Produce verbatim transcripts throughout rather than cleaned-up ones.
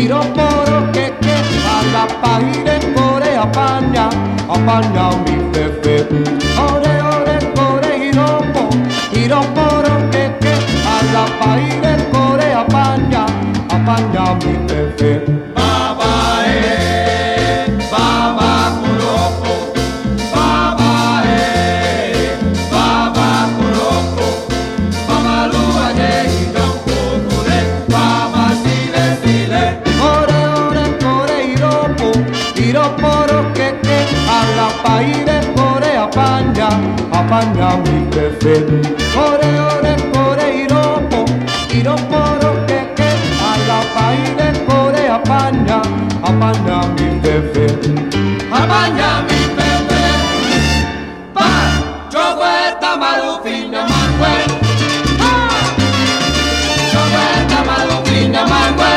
poro que que a la paire core apaña, apaña mi pepe. Ore ore core hiropo, hiroporo que que a la paire core apaña, apaña mi pepe. Baba eh, baba kuroko, baba eh, baba kuroko, baba lua de hiropo kure, baba sile sile. Ore ore core hiropo, hiroporo que que a la paire core apaña, apaña mi pepe. Ore ore core hiropo, hiroporo que que a la paire core apaña, apaña mi pepe. Apaña mi pepe, pa, chogueta malufiña mangue, chogueta malufiña mangue,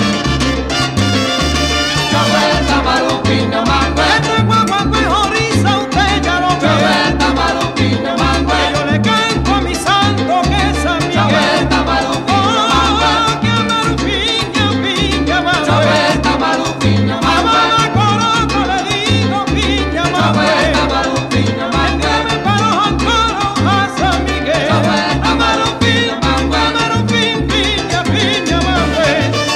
chogueta malufiña mangue, Este guaguancó y joriza usted ya lo ve. chogueta malufiña mangue, Yo le canto a mi santo que es San Miguel. chogueta malufiña mangue, Oh, que amaru piña, piña, mangue. chogueta malufiña A mangue, Baba Coroco le digo piña, mangue. chogueta malufiña mangue. Entreme para los ancoros a San Miguel. Chogueta Amaru malufiña piña, mangue. amaru pin, piña, piña, mangue.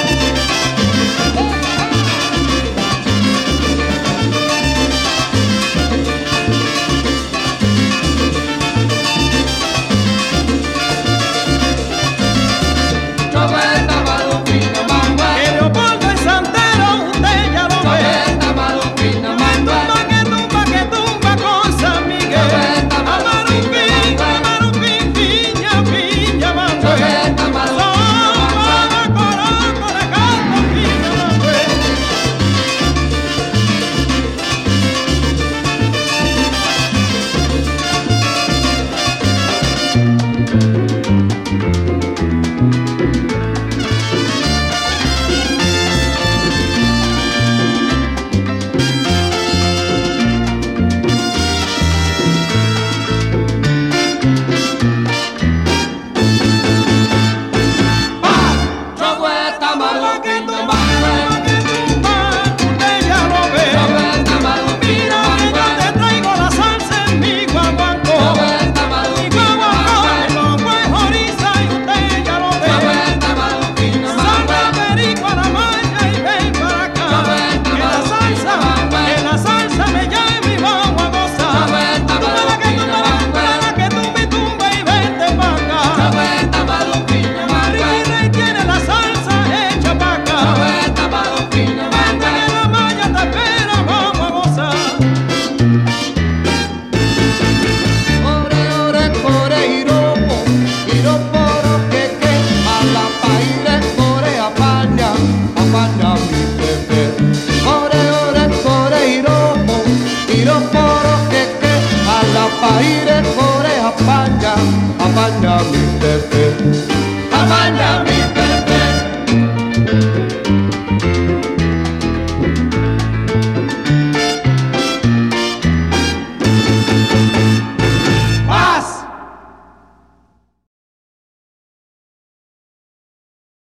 Chogueta malufiña mangue, Que Leopoldo es santero, usted ya lo ve. chogueta malufiña mangue. Tumba que tumba que tumba con San Miguel. Chogueta Amarupín, amarupín, piña, piña, mangue. Chogueta malufiña Baba Coroco le canto piña, mangue. Chogueta Tumba que malufiña tumba mangue, que tumba, usted ya lo ve. chogueta malufiña Mira que yo mangue, te traigo la salsa en mi guaguancó. chogueta Mi malufiña guaguancó, mangue, guaguancó es joriza y usted ya lo ve. chogueta malufiña Salga mangue, perico a la malla y ven para acá. Chogueta Que la salsa, malufiña que la salsa me llame y vamos a gozar. Chogueta Tumba que tumba, malufiña tumba que tumba y tumba y vente para acá. chogueta malufiña Ricky mangue, Rey tiene la salsa hecha para acá. chogueta malufiña Vente mangue. que la malla te espera, vamos a gozar. Ore ore core hiropo, hiroporo que que a la paire core apaña, apaña mi pepe. Ore ore core hiropo, hiroporo que que a la paire core apaña, apaña mi pepe.